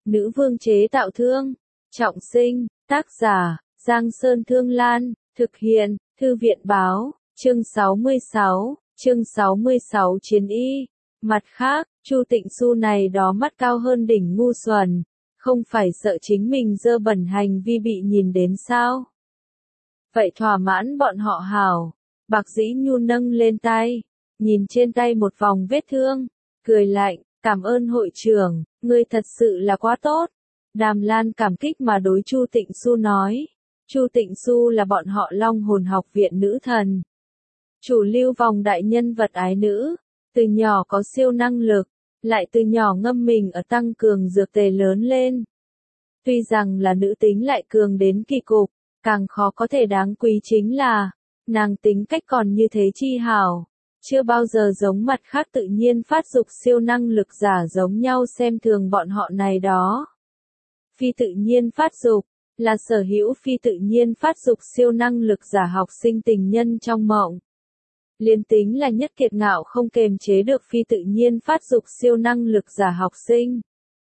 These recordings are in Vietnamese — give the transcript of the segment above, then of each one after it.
Nữ vương chế tạo thương. Trọng sinh, tác giả, Giang Sơn Thương Lan, thực hiện, Thư viện báo, chương 66 chiến y. Mặt khác, Chu Tịnh Xu này đó mắt cao hơn đỉnh ngu xuẩn, không phải sợ chính mình dơ bẩn hành vi bị nhìn đến sao? Vậy thỏa mãn bọn họ hảo. Bạc Dĩ Nhu nâng lên tay, nhìn trên tay một vòng vết thương, cười lạnh, cảm ơn hội trưởng, ngươi thật sự là quá tốt. Đàm Lan cảm kích mà đối Chu Tịnh Xu nói. Chu Tịnh Xu là bọn họ Long Hồn học viện nữ thần. Chủ lưu vòng đại nhân vật ái nữ, từ nhỏ có siêu năng lực, lại từ nhỏ ngâm mình ở tăng cường dược tề lớn lên. Tuy rằng là nữ tính lại cường đến kỳ cục, càng khó có thể đáng quý chính là, nàng tính cách còn như thế chi hảo, chưa bao giờ giống mặt khác tự nhiên phát dục siêu năng lực giả giống nhau xem thường bọn họ này đó. Phi tự nhiên phát dục, là sở hữu phi tự nhiên phát dục siêu năng lực giả học sinh tình nhân trong mộng. Liên tính là nhất kiệt ngạo không kềm chế được phi tự nhiên phát dục siêu năng lực giả học sinh.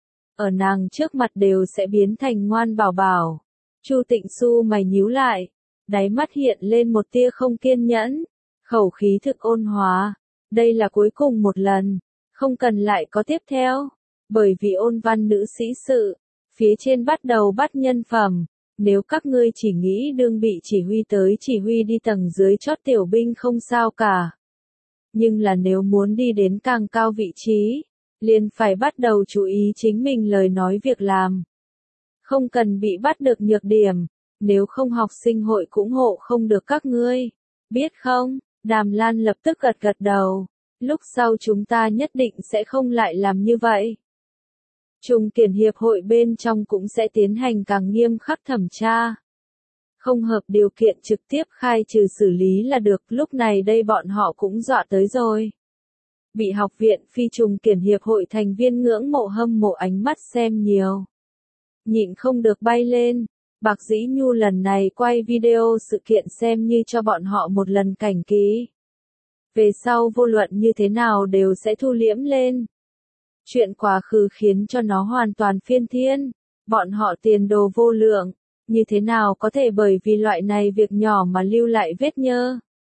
Ở nàng trước mặt đều sẽ biến thành ngoan bảo bảo. Chu Tịnh Xu mày nhíu lại, đáy mắt hiện lên một tia không kiên nhẫn, khẩu khí thực ôn hòa. Đây là cuối cùng một lần, không cần lại có tiếp theo, bởi vì ôn văn nữ sĩ sự, phía trên bắt đầu bắt nhân phẩm. Nếu các ngươi chỉ nghĩ đương bị chỉ huy tới chỉ huy đi tầng dưới chót tiểu binh không sao cả. Nhưng là nếu muốn đi đến càng cao vị trí, liền phải bắt đầu chú ý chính mình lời nói việc làm. Không cần bị bắt được nhược điểm, nếu không học sinh hội cũng hộ không được các ngươi. Biết không? Đàm Lan lập tức gật gật đầu. Lúc sau chúng ta nhất định sẽ không lại làm như vậy. Trung Kiển Hiệp hội bên trong cũng sẽ tiến hành càng nghiêm khắc thẩm tra. Không hợp điều kiện trực tiếp khai trừ xử lý là được, lúc này đây bọn họ cũng dọa tới rồi. Bị học viện phi Trung Kiển Hiệp hội thành viên ngưỡng mộ hâm mộ ánh mắt xem nhiều. Nhịn không được bay lên, Bạc Dĩ Nhu lần này quay video sự kiện xem như cho bọn họ một lần cảnh ký. Về sau vô luận như thế nào đều sẽ thu liễm lên. Chuyện quá khứ khiến cho nó hoàn toàn phiên thiên, bọn họ tiền đồ vô lượng, như thế nào có thể bởi vì loại này việc nhỏ mà lưu lại vết nhơ.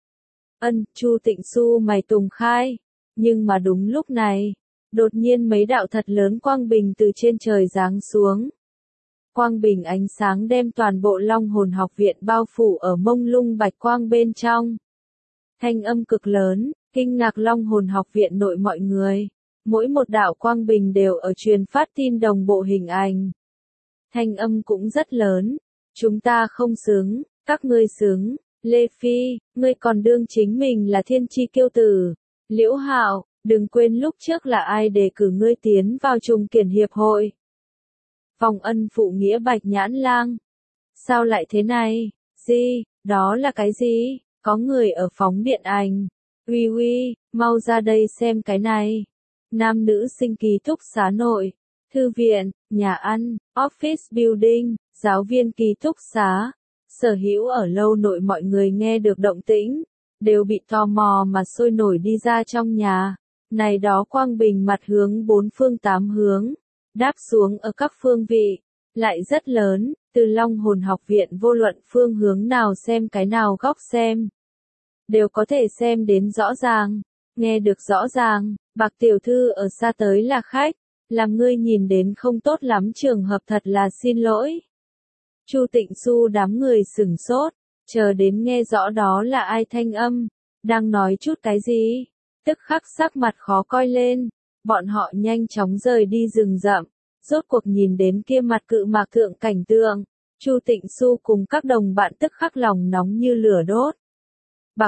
Chu Tịnh Xu mày tùng khai, nhưng mà đúng lúc này, đột nhiên mấy đạo thật lớn quang bình từ trên trời giáng xuống. Quang bình ánh sáng đem toàn bộ Long Hồn học viện bao phủ ở mông lung bạch quang bên trong. Thanh âm cực lớn, kinh ngạc Long Hồn học viện nội mọi người. Mỗi một đạo quang bình đều ở truyền phát tin đồng bộ hình ảnh. Thanh âm cũng rất lớn. Chúng ta không xứng, các ngươi xứng. Lê Phi, ngươi còn đương chính mình là thiên chi kiêu tử. Liễu Hạo, đừng quên lúc trước là ai đề cử ngươi tiến vào Trung Kiển Hiệp hội. Vòng ân phụ nghĩa Bạch Nhãn Lang. Sao lại thế này? Gì? Đó là cái gì? Có người ở phóng điện ảnh. Uy uy, mau ra đây xem cái này. Nam nữ sinh ký túc xá nội, thư viện, nhà ăn, office building, giáo viên ký túc xá. Sở hữu ở lâu nội mọi người nghe được động tĩnh, đều bị tò mò mà sôi nổi đi ra trong nhà. Này đó quang bình mặt hướng bốn phương tám hướng, đáp xuống ở các phương vị, lại rất lớn, từ Long Hồn học viện vô luận phương hướng nào xem cái nào góc xem. Đều có thể xem đến rõ ràng, nghe được rõ ràng. Bạc tiểu thư ở xa tới là khách, làm ngươi nhìn đến không tốt lắm trường hợp thật là xin lỗi. Chu Tịnh Xu đám người sửng sốt, chờ đến nghe rõ đó là ai thanh âm, đang nói chút cái gì, tức khắc sắc mặt khó coi lên, bọn họ nhanh chóng rời đi rừng rậm, rốt cuộc nhìn đến kia mặt cự mạc thượng cảnh tượng, Chu Tịnh Xu cùng các đồng bạn tức khắc lòng nóng như lửa đốt. Bạc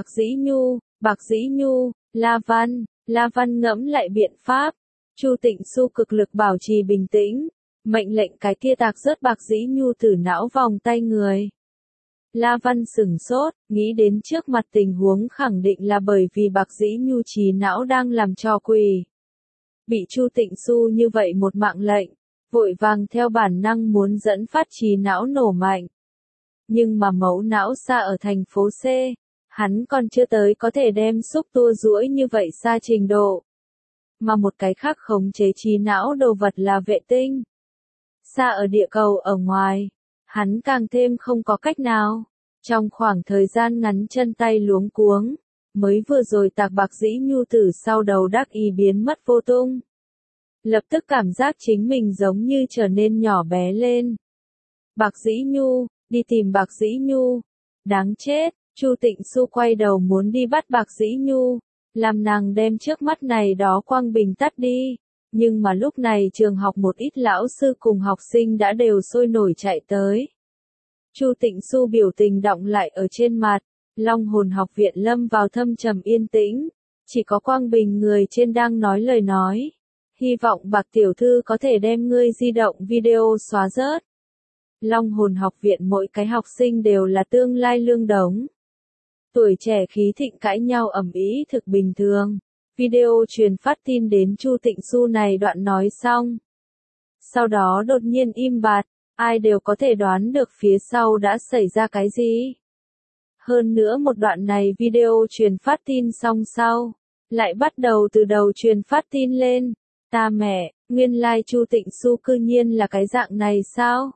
Dĩ Nhu, La Văn ngẫm lại biện pháp. Chu Tịnh Xu cực lực bảo trì bình tĩnh, mệnh lệnh cái kia tạc rớt Bạc Dĩ Nhu từ não vòng tay người. La Văn sửng sốt, nghĩ đến trước mặt tình huống khẳng định là bởi vì Bạc Dĩ Nhu trí não đang làm trò quỷ. Bị Chu Tịnh Xu như vậy một mạng lệnh, vội vàng theo bản năng muốn dẫn phát trí não nổ mạnh. Nhưng mà mẫu não xa ở thành phố C. Hắn còn chưa tới có thể đem xúc tua duỗi như vậy xa trình độ. Mà một cái khác khống chế trí não đồ vật là vệ tinh. xa ở địa cầu ở ngoài, hắn càng thêm không có cách nào. Trong khoảng thời gian ngắn chân tay luống cuống, mới vừa rồi Tạc Bạc Dĩ Nhu từ sau đầu đắc ý biến mất vô tung. Lập tức cảm giác chính mình giống như trở nên nhỏ bé lên. Bạc Dĩ Nhu, đi tìm Bạc Dĩ Nhu. Đáng chết, Chu Tịnh Xu quay đầu muốn đi bắt Bạc Dĩ Nhu, làm nàng đem trước mắt này đó quang bình tắt đi. Nhưng mà lúc này trường học một ít lão sư cùng học sinh đã đều sôi nổi chạy tới. Chu Tịnh Xu biểu tình đọng lại ở trên mặt, Long Hồn học viện lâm vào thâm trầm yên tĩnh, chỉ có quang bình người trên đang nói lời nói. Hy vọng Bạc tiểu thư có thể đem ngươi di động video xóa rớt. Long Hồn học viện mỗi cái học sinh đều là tương lai lương đống. Tuổi trẻ khí thịnh cãi nhau ầm ĩ thực bình thường. Video truyền phát tin đến Chu Tịnh Xu này đoạn nói xong. Sau đó đột nhiên im bặt, ai đều có thể đoán được phía sau đã xảy ra cái gì. Hơn nữa một đoạn này video truyền phát tin xong sau, lại bắt đầu từ đầu truyền phát tin lên. Ta mẹ, nguyên lai Chu Tịnh Xu cư nhiên là cái dạng này sao?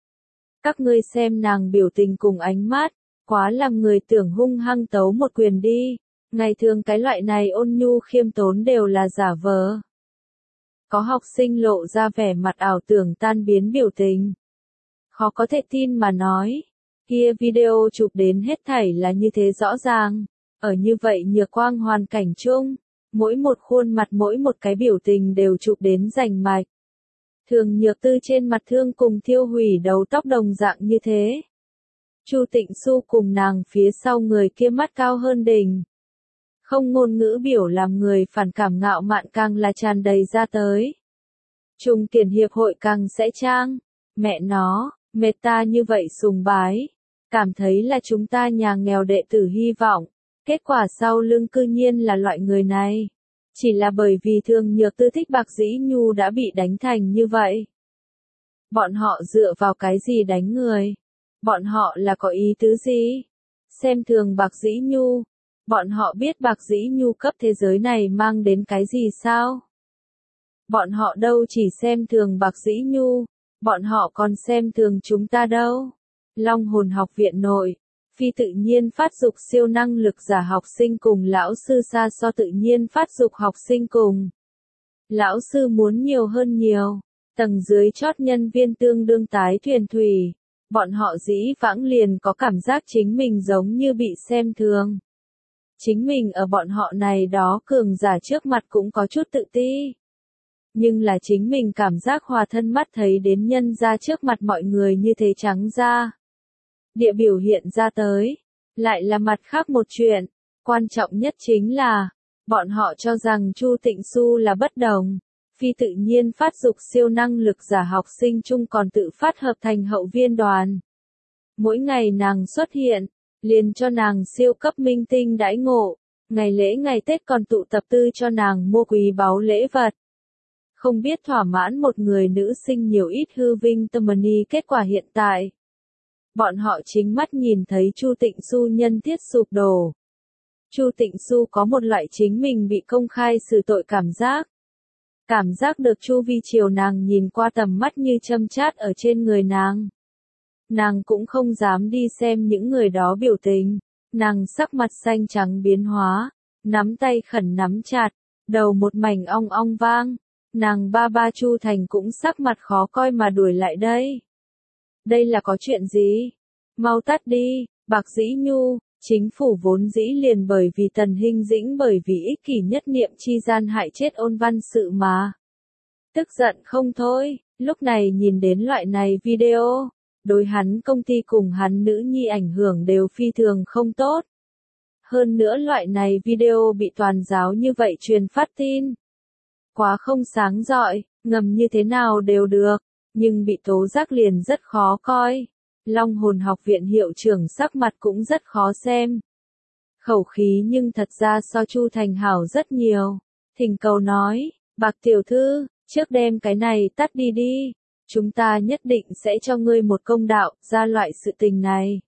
Các ngươi xem nàng biểu tình cùng ánh mắt, quá làm người tưởng hung hăng tấu một quyền đi. Ngày thường cái loại này ôn nhu khiêm tốn đều là giả vờ. Có học sinh lộ ra vẻ mặt ảo tưởng tan biến biểu tình. Khó có thể tin mà nói, kia video chụp đến hết thảy là như thế rõ ràng. Ở như vậy nhược quang hoàn cảnh chung, mỗi một khuôn mặt mỗi một cái biểu tình đều chụp đến rành mạch. Thường Nhược Tư trên mặt thương cùng thiêu hủy đầu tóc đồng dạng như thế. Chu Tịnh Xu cùng nàng phía sau người kia mắt cao hơn đỉnh. Không ngôn ngữ biểu làm người phản cảm ngạo mạn càng là tràn đầy ra tới. Trung Kiển hiệp hội càng sẽ trang, mẹ nó, mệt ta như vậy sùng bái, cảm thấy là chúng ta nhà nghèo đệ tử hy vọng, kết quả sau lưng cư nhiên là loại người này. Chỉ là bởi vì Thường Nhược Tư thích Bạc Dĩ Nhu đã bị đánh thành như vậy. Bọn họ dựa vào cái gì đánh người? Bọn họ là có ý tứ gì? Xem thường Bạc Dĩ Nhu. Bọn họ biết Bạc Dĩ Nhu cấp thế giới này mang đến cái gì sao? Bọn họ đâu chỉ xem thường Bạc Dĩ Nhu, bọn họ còn xem thường chúng ta đâu. Long Hồn học viện nội, phi tự nhiên phát dục siêu năng lực giả học sinh cùng lão sư xa so tự nhiên phát dục học sinh cùng. Lão sư muốn nhiều hơn nhiều, tầng dưới chót nhân viên tương đương tái thuyền thủy, bọn họ dĩ vãng liền có cảm giác chính mình giống như bị xem thường. Chính mình ở bọn họ này đó cường giả trước mặt cũng có chút tự ti. Nhưng là chính mình cảm giác hòa thân mắt thấy đến nhân ra trước mặt mọi người như thế trắng ra. Địa biểu hiện ra tới, lại là mặt khác một chuyện, quan trọng nhất chính là, bọn họ cho rằng Chu Tịnh Xu là bất đồng, phi tự nhiên phát dục siêu năng lực giả học sinh chung còn tự phát hợp thành hậu viên đoàn. Mỗi ngày nàng xuất hiện, liền cho nàng siêu cấp minh tinh đãi ngộ, ngày lễ ngày Tết còn tụ tập tư cho nàng mua quý báu lễ vật. Không biết thỏa mãn một người nữ sinh nhiều ít hư vinh tâm money kết quả hiện tại. Bọn họ chính mắt nhìn thấy Chu Tịnh Xu nhân thiết sụp đổ. Chu Tịnh Xu có một loại chính mình bị công khai xử tội cảm giác. Cảm giác được chu vi chiều nàng nhìn qua tầm mắt như châm chát ở trên người nàng. Nàng cũng không dám đi xem những người đó biểu tình. Nàng sắc mặt xanh trắng biến hóa, nắm tay khẩn nắm chặt, đầu một mảnh ong ong vang. Nàng ba Chu Thành cũng sắc mặt khó coi mà đuổi lại đây. Đây là có chuyện gì? Mau tắt đi, Bạc Dĩ Nhu, chính phủ vốn dĩ liền bởi vì Tần Hinh Dĩnh bởi vì ích kỷ nhất niệm chi gian hại chết Ôn Văn Sự mà. Tức giận không thôi, lúc này nhìn đến loại này video, đối hắn công ty cùng hắn nữ nhi ảnh hưởng đều phi thường không tốt. Hơn nữa loại này video bị toàn giáo như vậy truyền phát tin. Quá không sáng rọi, ngầm như thế nào đều được, nhưng bị tố giác liền rất khó coi. Long Hồn học viện hiệu trưởng sắc mặt cũng rất khó xem. Khẩu khí nhưng thật ra so Chu Thành hảo rất nhiều. Thỉnh cầu nói, Bạc tiểu thư, trước đem cái này tắt đi đi. Chúng ta nhất định sẽ cho ngươi một công đạo, ra loại sự tình này.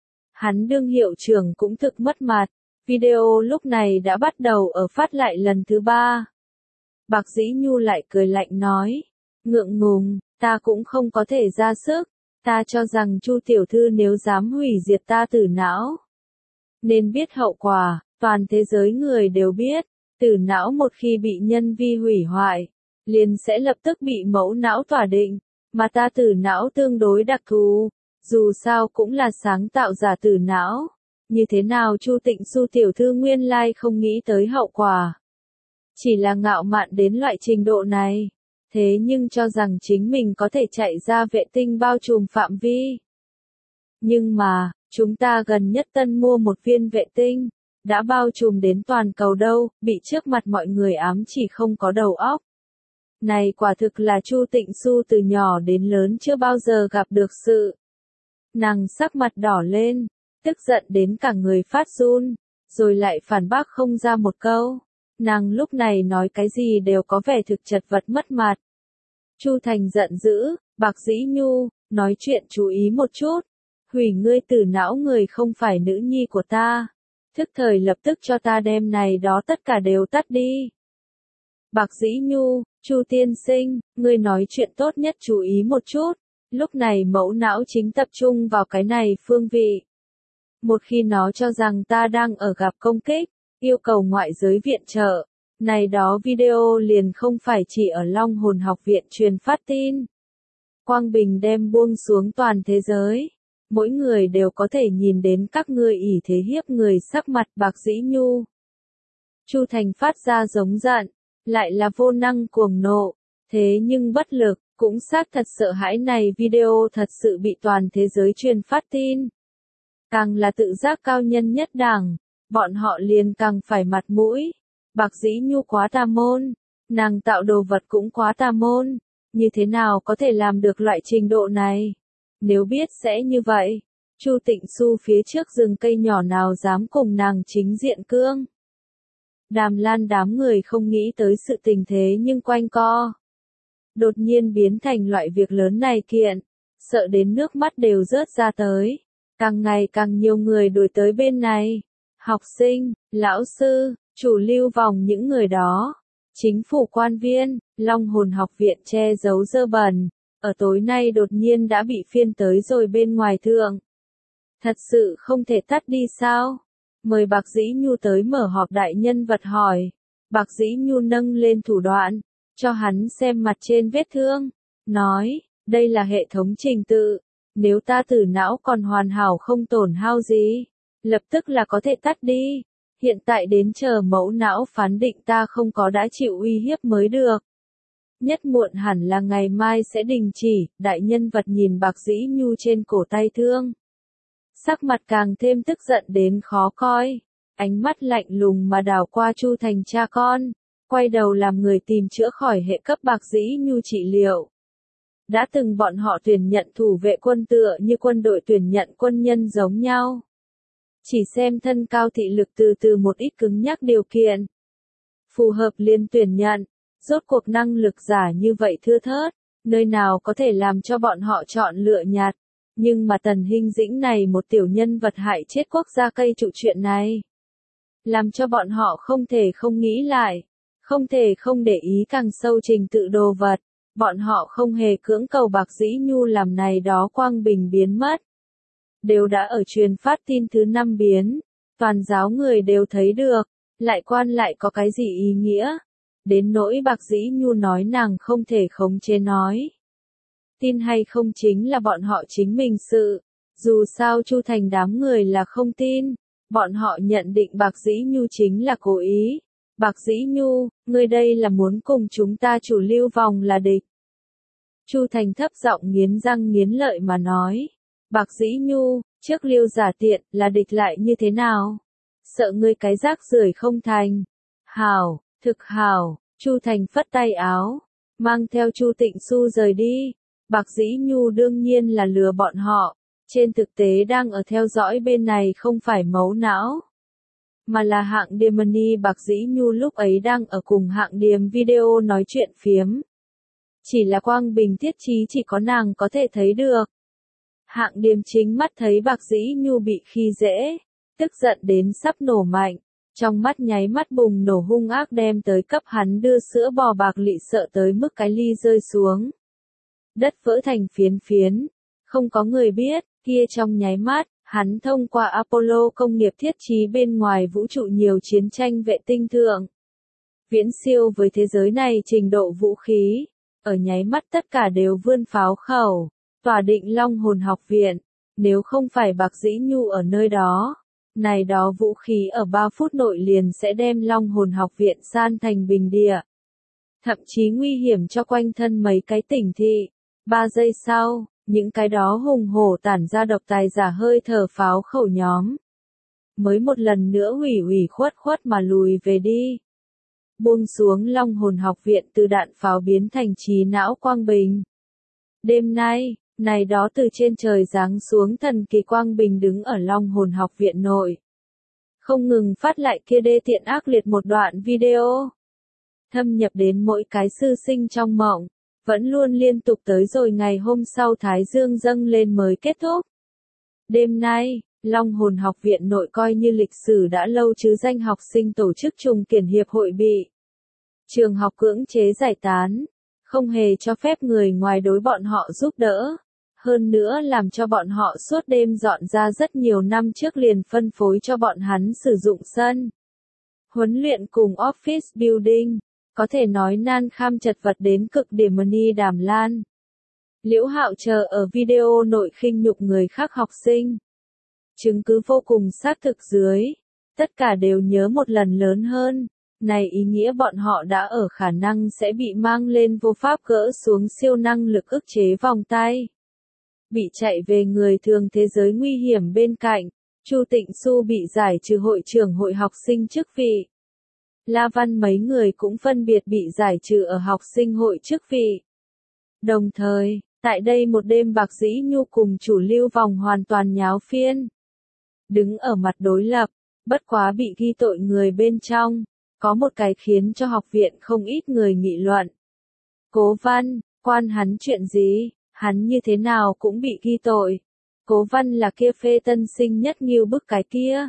Hắn đương hiệu trưởng cũng thực mất mặt. Video lúc này đã bắt đầu ở phát lại lần thứ 3. Bạc Dĩ Nhu lại cười lạnh nói. Ngượng ngùng, ta cũng không có thể ra sức, ta cho rằng Chu tiểu thư nếu dám hủy diệt ta tử não, nên biết hậu quả, toàn thế giới người đều biết, tử não một khi bị nhân vi hủy hoại, liền sẽ lập tức bị mẫu não tỏa định, mà ta tử não tương đối đặc thù, dù sao cũng là sáng tạo giả tử não, như thế nào Chu Tịnh Xu tiểu thư nguyên lai không nghĩ tới hậu quả. Chỉ là ngạo mạn đến loại trình độ này, thế nhưng cho rằng chính mình có thể chạy ra vệ tinh bao trùm phạm vi. Nhưng mà, chúng ta gần nhất tân mua một viên vệ tinh, đã bao trùm đến toàn cầu đâu, bị trước mặt mọi người ám chỉ không có đầu óc. Này quả thực là Chu Tịnh Xu từ nhỏ đến lớn chưa bao giờ gặp được sự. Nàng sắc mặt đỏ lên, tức giận đến cả người phát run, rồi lại phản bác không ra một câu. Nàng lúc này nói cái gì đều có vẻ thực chật vật mất mặt. Chu Thành giận dữ, Bạc Dĩ Nhu, nói chuyện chú ý một chút. Hủy ngươi tử não người không phải nữ nhi của ta. Thức thời lập tức cho ta đem này đó tất cả đều tắt đi. Bạc Dĩ Nhu, Chu tiên sinh, ngươi nói chuyện tốt nhất chú ý một chút. Lúc này mẫu não chính tập trung vào cái này phương vị. Một khi nó cho rằng ta đang ở gặp công kích, yêu cầu ngoại giới viện trợ, này đó video liền không phải chỉ ở Long Hồn Học viện truyền phát tin. Quang bình đem buông xuống toàn thế giới. Mỗi người đều có thể nhìn đến các ngươi ỷ thế hiếp người sắc mặt Bạc Dĩ Nhu. Chu Thành phát ra giống giận, lại là vô năng cuồng nộ, thế nhưng bất lực, cũng xác thật sợ hãi này video thật sự bị toàn thế giới truyền phát tin. Càng là tự giác cao nhân nhất đẳng, bọn họ liền càng phải mặt mũi. Bạc Dĩ Nhu quá tà môn, nàng tạo đồ vật cũng quá tà môn, như thế nào có thể làm được loại trình độ này? Nếu biết sẽ như vậy, Chu Tịnh Xu phía trước rừng cây nhỏ nào dám cùng nàng chính diện cương. Đàm Lan đám người không nghĩ tới sự tình thế nhưng quanh co. Đột nhiên biến thành loại việc lớn này kiện, sợ đến nước mắt đều rớt ra tới. Càng ngày càng nhiều người đuổi tới bên này. Học sinh, lão sư, chủ lưu vòng những người đó. Chính phủ quan viên, Long Hồn Học viện che giấu dơ bẩn. Ở tối nay đột nhiên đã bị phiên tới rồi bên ngoài thượng. Thật sự không thể tắt đi sao? Mời Bạc Dĩ Nhu tới mở họp đại nhân vật hỏi. Bạc Dĩ Nhu nâng lên thủ đoạn, cho hắn xem mặt trên vết thương. Nói, đây là hệ thống trình tự. Nếu ta tử não còn hoàn hảo không tổn hao gì, lập tức là có thể tắt đi. Hiện tại đến chờ mẫu não phán định ta không có đã chịu uy hiếp mới được. Nhất muộn hẳn là ngày mai sẽ đình chỉ, đại nhân vật nhìn Bạc Dĩ Nhu trên cổ tay thương. Sắc mặt càng thêm tức giận đến khó coi, ánh mắt lạnh lùng mà đảo qua Chu Thành cha con, quay đầu làm người tìm chữa khỏi hệ cấp Bạc Dĩ Nhu trị liệu. Đã từng bọn họ tuyển nhận thủ vệ quân tựa như quân đội tuyển nhận quân nhân giống nhau. Chỉ xem thân cao thị lực từ một ít cứng nhắc điều kiện. Phù hợp liền tuyển nhận, rốt cuộc năng lực giả như vậy thưa thớt, nơi nào có thể làm cho bọn họ chọn lựa nhặt. Nhưng mà Tần Hinh Dĩnh này một tiểu nhân vật hại chết quốc gia cây trụ chuyện này. Làm cho bọn họ không thể không nghĩ lại, không thể không để ý càng sâu trình tự đồ vật. Bọn họ không hề cưỡng cầu Bạc Dĩ Nhu làm này đó quang bình biến mất. Đều đã ở truyền phát tin thứ 5 biến, toàn giáo người đều thấy được, lại quan lại có cái gì ý nghĩa. Đến nỗi Bạc Dĩ Nhu nói nàng không thể khống chế nói. Tin hay không chính là bọn họ chính mình sự, dù sao Chu Thành đám người là không tin, bọn họ nhận định Bạc Dĩ Nhu chính là cố ý. Bạc Dĩ Nhu, ngươi đây là muốn cùng chúng ta chủ lưu vòng là địch. Chu Thành thấp giọng nghiến răng nghiến lợi mà nói. Bạc Dĩ Nhu, trước lưu giả tiện, là địch lại như thế nào? Sợ ngươi cái rác rưởi không thành. Hảo, thực hảo, Chu Thành phất tay áo, mang theo Chu Tịnh Xu rời đi. Bạc Dĩ Nhu đương nhiên là lừa bọn họ, trên thực tế đang ở theo dõi bên này không phải mấu não, mà là Hạng Điềm Money. Bạc Dĩ Nhu lúc ấy đang ở cùng Hạng Điềm video nói chuyện phiếm. Chỉ là quang bình thiết trí chỉ có nàng có thể thấy được. Hạng Điềm chính mắt thấy Bạc Dĩ Nhu bị khi dễ, tức giận đến sắp nổ mạnh, trong mắt nháy mắt bùng nổ hung ác đem tới cấp hắn đưa sữa bò Bạc Lị sợ tới mức cái ly rơi xuống. đất vỡ thành phiến phiến. Không có người biết, kia trong nháy mắt, hắn thông qua Apollo công nghiệp thiết trí bên ngoài vũ trụ nhiều chiến tranh vệ tinh thượng. Viễn siêu với thế giới này trình độ vũ khí, ở nháy mắt tất cả đều vươn pháo khẩu, tỏa định Long Hồn học viện, nếu không phải Bạc Dĩ Nhu ở nơi đó, này đó vũ khí ở 3 phút nội liền sẽ đem Long Hồn học viện san thành bình địa. Thậm chí nguy hiểm cho quanh thân mấy cái tỉnh thị. 3 giây sau, những cái đó hùng hổ tản ra độc tài giả hơi thở pháo khẩu nhóm. Mới một lần nữa ủy khuất mà lùi về đi. Buông xuống Long Hồn học viện từ đạn pháo biến thành trí não quang bình. Đêm nay, này đó từ trên trời giáng xuống thần kỳ quang bình đứng ở Long Hồn học viện nội. Không ngừng phát lại kia đê tiện ác liệt một đoạn video. Thâm nhập đến mỗi cái sư sinh trong mộng, vẫn luôn liên tục tới rồi ngày hôm sau Thái Dương dâng lên mới kết thúc. Đêm nay, Long Hồn học viện nội coi như lịch sử đã lâu chứ danh học sinh tổ chức trùng kiển hiệp hội bị trường học cưỡng chế giải tán, không hề cho phép người ngoài đối bọn họ giúp đỡ. Hơn nữa làm cho bọn họ suốt đêm dọn ra rất nhiều năm trước liền phân phối cho bọn hắn sử dụng sân huấn luyện cùng office building, có thể nói nan kham chật vật đến cực điểm Ni Đàm Lan. Liễu Hạo chờ ở video nội khinh nhục người khác học sinh. Chứng cứ vô cùng xác thực dưới, tất cả đều nhớ một lần lớn hơn. Này ý nghĩa bọn họ đã ở khả năng sẽ bị mang lên vô pháp gỡ xuống siêu năng lực ức chế vòng tay. Bị chạy về người thường thế giới nguy hiểm bên cạnh, Chu Tịnh Xu bị giải trừ hội trưởng hội học sinh chức vị. La Văn mấy người cũng phân biệt bị giải trừ ở học sinh hội chức vị. Đồng thời, tại đây một đêm Bạc Dĩ Nhu cùng chủ lưu vòng hoàn toàn nháo phiên. Đứng ở mặt đối lập, bất quá bị ghi tội người bên trong, có một cái khiến cho học viện không ít người nghị luận. Cố Văn, quan hắn chuyện gì, hắn như thế nào cũng bị ghi tội. Cố Văn là kia phê tân sinh nhất nghiêu bức cái kia.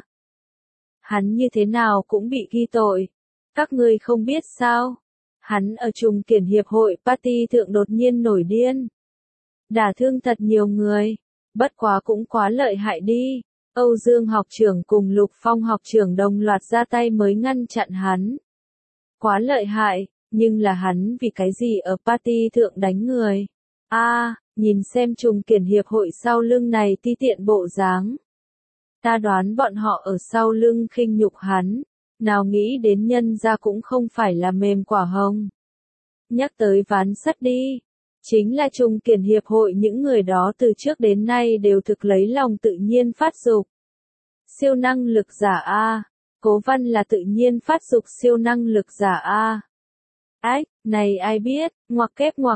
Hắn như thế nào cũng bị ghi tội. Các ngươi không biết sao? Hắn ở trùng kiển hiệp hội party thượng đột nhiên nổi điên. Đả thương thật nhiều người. Bất quá cũng quá lợi hại đi. Âu Dương học trưởng cùng Lục Phong học trưởng đồng loạt ra tay mới ngăn chặn hắn. Quá lợi hại, nhưng là hắn vì cái gì ở party thượng đánh người? Nhìn xem trùng kiển hiệp hội sau lưng này ti tiện bộ dáng. Ta đoán bọn họ ở sau lưng khinh nhục hắn, nào nghĩ đến nhân ra cũng không phải là mềm quả hồng. Nhắc tới ván sắt đi, chính là trùng kiển hiệp hội những người đó từ trước đến nay đều thực lấy lòng tự nhiên phát dục. Siêu năng lực giả A, Cố Văn là tự nhiên phát dục siêu năng lực giả A. Ách, này ai biết, ngoặc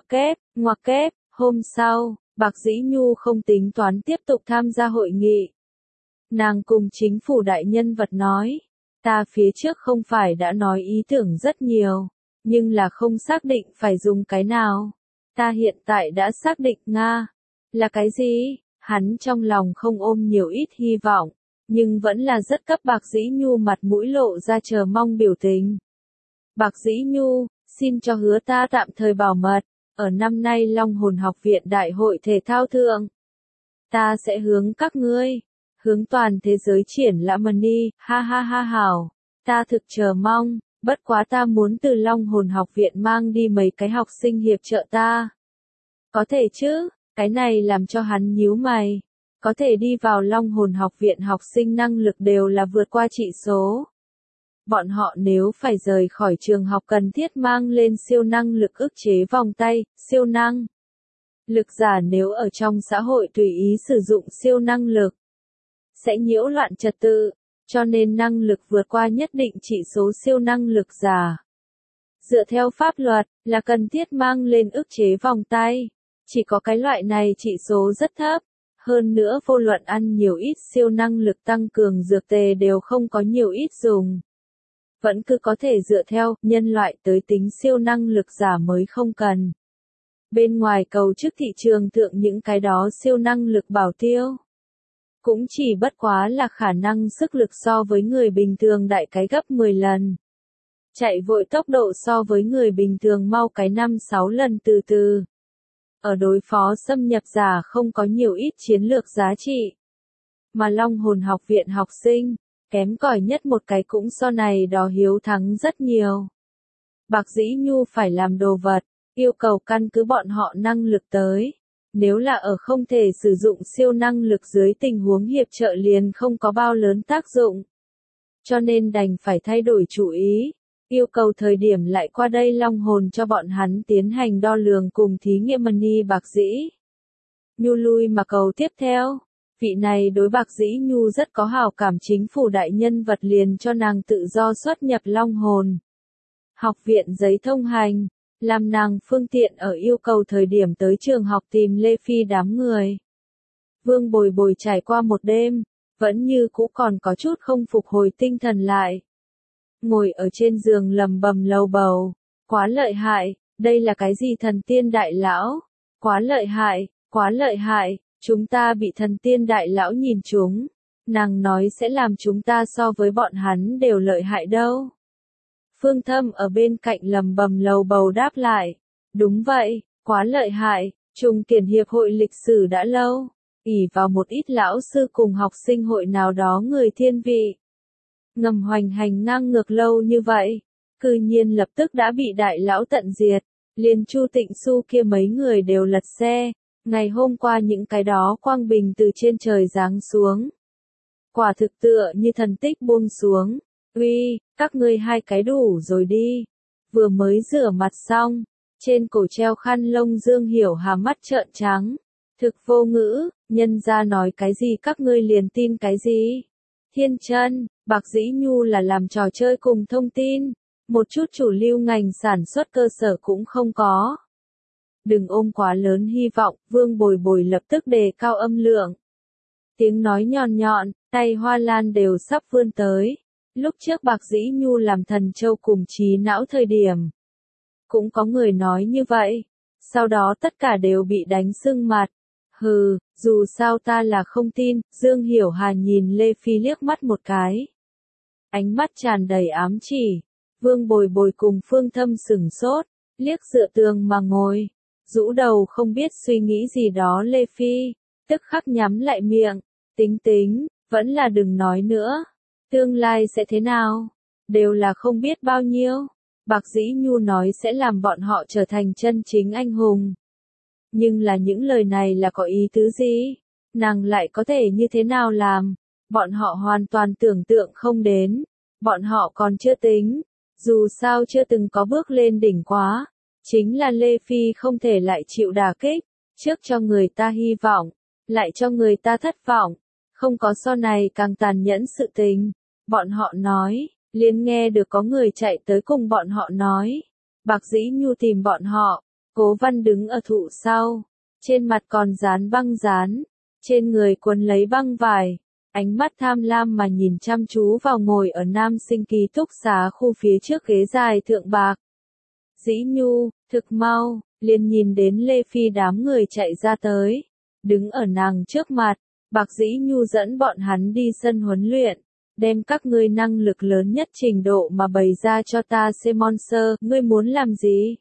kép. Hôm sau, Bạc Dĩ Nhu không tính toán tiếp tục tham gia hội nghị. Nàng cùng chính phủ đại nhân vật nói, ta phía trước không phải đã nói ý tưởng rất nhiều, nhưng là không xác định phải dùng cái nào. Ta hiện tại đã xác định Nga. Là cái gì? Hắn trong lòng không ôm nhiều ít hy vọng, nhưng vẫn là rất cấp Bạc Dĩ Nhu mặt mũi lộ ra chờ mong biểu tình. Bạc Dĩ Nhu, xin cho hứa ta tạm thời bảo mật. Ở năm nay Long Hồn học viện đại hội thể thao thượng, ta sẽ hướng các ngươi, hướng toàn thế giới triển lãm Ni, ha hảo, ta thực chờ mong, bất quá ta muốn từ Long Hồn học viện mang đi mấy cái học sinh hiệp trợ ta. Có thể chứ, cái này làm cho hắn nhíu mày, có thể đi vào Long Hồn học viện học sinh năng lực đều là vượt qua trị số. Bọn họ nếu phải rời khỏi trường học cần thiết mang lên siêu năng lực ức chế vòng tay, siêu năng lực giả nếu ở trong xã hội tùy ý sử dụng siêu năng lực, sẽ nhiễu loạn trật tự, cho nên năng lực vượt qua nhất định trị số siêu năng lực giả. Dựa theo pháp luật, là cần thiết mang lên ức chế vòng tay, chỉ có cái loại này trị số rất thấp. Hơn nữa vô luận ăn nhiều ít siêu năng lực tăng cường dược tề đều không có nhiều ít dùng. Vẫn cứ có thể dựa theo nhân loại tới tính siêu năng lực giả mới không cần. Bên ngoài cầu chức thị trường thượng những cái đó siêu năng lực bảo tiêu. Cũng chỉ bất quá là khả năng sức lực so với người bình thường đại cái gấp 10 lần. Chạy vội tốc độ so với người bình thường mau cái 5-6 lần từ từ. ở đối phó xâm nhập giả không có nhiều ít chiến lược giá trị. Mà Long Hồn học viện học sinh, kém cỏi nhất một cái cũng so này đó hiếu thắng rất nhiều. Bạc Dĩ Nhu phải làm đồ vật, yêu cầu căn cứ bọn họ năng lực tới. Nếu là ở không thể sử dụng siêu năng lực dưới tình huống hiệp trợ liền không có bao lớn tác dụng. Cho nên đành phải thay đổi chủ ý, yêu cầu thời điểm lại qua đây Long Hồn cho bọn hắn tiến hành đo lường cùng thí nghiệm Mani Bạc Dĩ Nhu lui mà cầu tiếp theo. Vị này đối Bạc Dĩ Nhu rất có hảo cảm, chính phủ đại nhân vật liền cho nàng tự do xuất nhập Long Hồn học viện giấy thông hành, làm nàng phương tiện ở yêu cầu thời điểm tới trường học tìm Lê Phi đám người. Vương Bồi Bồi trải qua một đêm, vẫn như cũ còn có chút không phục hồi tinh thần lại. Ngồi ở trên giường lầm bầm lầu bầu, quá lợi hại, đây là cái gì thần tiên đại lão, quá lợi hại, chúng ta bị thần tiên đại lão nhìn chúng, nàng nói sẽ làm chúng ta so với bọn hắn đều lợi hại đâu. Phương Thâm ở bên cạnh lầm bầm lầu bầu đáp lại, đúng vậy, quá lợi hại, Trung Kiển Hiệp hội lịch sử đã lâu, ỷ vào một ít lão sư cùng học sinh hội nào đó người thiên vị. Ngầm hoành hành ngang ngược lâu như vậy, cư nhiên lập tức đã bị đại lão tận diệt, liền Chu Tịnh Xu kia mấy người đều lật xe, ngày hôm qua những cái đó quang bình từ trên trời giáng xuống. Quả thực tựa như thần tích buông xuống. Uy, các ngươi hai cái đủ rồi đi. Vừa mới rửa mặt xong, trên cổ treo khăn lông Dương Hiểu Hà mắt trợn trắng. Thực vô ngữ, nhân ra nói cái gì các ngươi liền tin cái gì. Thiên Chân, Bạc Dĩ Nhu là làm trò chơi cùng thông tin, một chút chủ lưu ngành sản xuất cơ sở cũng không có. Đừng ôm quá lớn hy vọng, Vương Bồi Bồi lập tức đề cao âm lượng. Tiếng nói nhọn nhọn, tay hoa lan đều sắp vươn tới. Lúc trước Bạc Dĩ Nhu làm thần châu cùng trí não thời điểm. Cũng có người nói như vậy. Sau đó tất cả đều bị đánh sưng mặt. Hừ, dù sao ta là không tin, Dương Hiểu Hà nhìn Lê Phi liếc mắt một cái. Ánh mắt tràn đầy ám chỉ. Vương Bồi Bồi cùng Phương Thâm sửng sốt, liếc dựa tường mà ngồi. Rũ đầu không biết suy nghĩ gì đó Lê Phi, tức khắc nhắm lại miệng. Tính, vẫn là đừng nói nữa. Tương lai sẽ thế nào? Đều là không biết bao nhiêu. Bạc Dĩ Nhu nói sẽ làm bọn họ trở thành chân chính anh hùng. Nhưng là những lời này là có ý tứ gì? Nàng lại có thể như thế nào làm? Bọn họ hoàn toàn tưởng tượng không đến. Bọn họ còn chưa tính. Dù sao chưa từng có bước lên đỉnh quá. Chính là Lê Phi không thể lại chịu đả kích. Trước cho người ta hy vọng. Lại cho người ta thất vọng. Không có so này càng tàn nhẫn sự tình. Bọn họ nói, liền nghe được có người chạy tới cùng bọn họ nói. Bạc Dĩ Nhu tìm bọn họ, Cố Văn đứng ở thụ sau, trên mặt còn dán băng dán, trên người quấn lấy băng vải, ánh mắt tham lam mà nhìn chăm chú vào ngồi ở nam sinh ký túc xá khu phía trước ghế dài thượng Bạc Dĩ Nhu, thực mau, liền nhìn đến Lê Phi đám người chạy ra tới, đứng ở nàng trước mặt. Bạc Dĩ Nhu dẫn bọn hắn đi sân huấn luyện, đem các ngươi năng lực lớn nhất trình độ mà bày ra cho ta xem monster, ngươi muốn làm gì?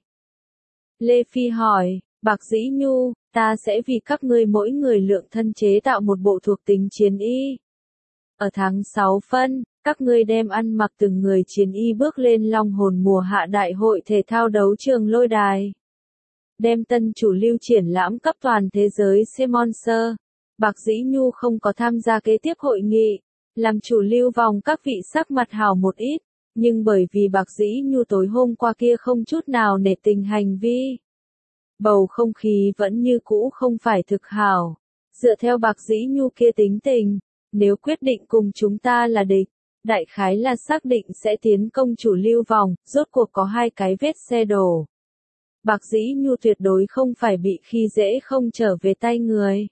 Lê Phi hỏi, Bạc Dĩ Nhu, ta sẽ vì các ngươi mỗi người lượng thân chế tạo một bộ thuộc tính chiến y. Ở tháng 6 phân, các ngươi đem ăn mặc từng người chiến y bước lên Long Hồn mùa hạ đại hội thể thao đấu trường lôi đài. Đem tân chủ lưu triển lãm cấp toàn thế giới xem monster. Bạc Dĩ Nhu không có tham gia kế tiếp hội nghị, làm chủ lưu vòng các vị sắc mặt hào một ít, nhưng bởi vì Bạc Dĩ Nhu tối hôm qua kia không chút nào nể tình hành vi. Bầu không khí vẫn như cũ không phải thực hảo. Dựa theo Bạc Dĩ Nhu kia tính tình, nếu quyết định cùng chúng ta là địch, đại khái là xác định sẽ tiến công chủ lưu vòng, rốt cuộc có 2 cái vết xe đổ. Bạc Dĩ Nhu tuyệt đối không phải bị khi dễ không trở về tay người.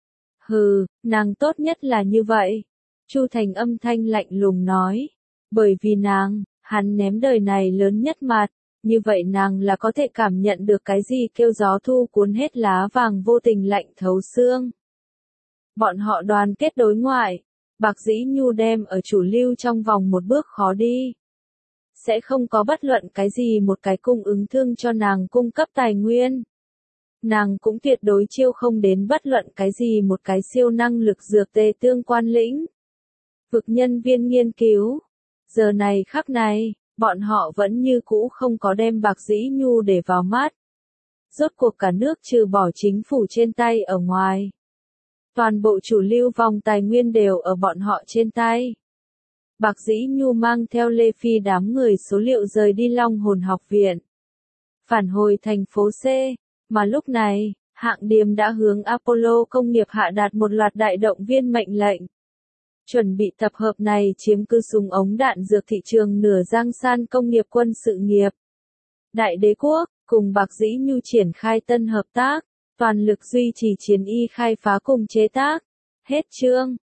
Hừ, nàng tốt nhất là như vậy. Chu Thành âm thanh lạnh lùng nói. Bởi vì nàng, hắn ném đời này lớn nhất mặt, như vậy nàng là có thể cảm nhận được cái gì kêu gió thu cuốn hết lá vàng vô tình lạnh thấu xương. Bọn họ đoàn kết đối ngoại, Bạc Dĩ Nhu đem ở chủ lưu trong vòng một bước khó đi. Sẽ không có bất luận cái gì một cái cung ứng thương cho nàng cung cấp tài nguyên. nàng cũng tuyệt đối chiêu không đến bất luận cái gì một cái siêu năng lực dược tề tương quan lĩnh. Vực nhân viên nghiên cứu. Giờ này khắc này, bọn họ vẫn như cũ không có đem Bạc Dĩ Nhu để vào mắt. Rốt cuộc cả nước trừ bỏ chính phủ trên tay ở ngoài. Toàn bộ chủ lưu vòng tài nguyên đều ở bọn họ trên tay. Bạc Dĩ Nhu mang theo Lê Phi đám người số liệu rời đi Long Hồn học viện. Phản hồi thành phố C, mà lúc này, Hạng Điềm đã hướng Apollo công nghiệp hạ đạt một loạt đại động viên mệnh lệnh. Chuẩn bị tập hợp này chiếm cứ súng ống đạn dược thị trường nửa Giang San công nghiệp quân sự nghiệp. Đại đế quốc, cùng Bạc Dĩ Nhu triển khai tân hợp tác, toàn lực duy trì chiến y khai phá cùng chế tác. Hết chương.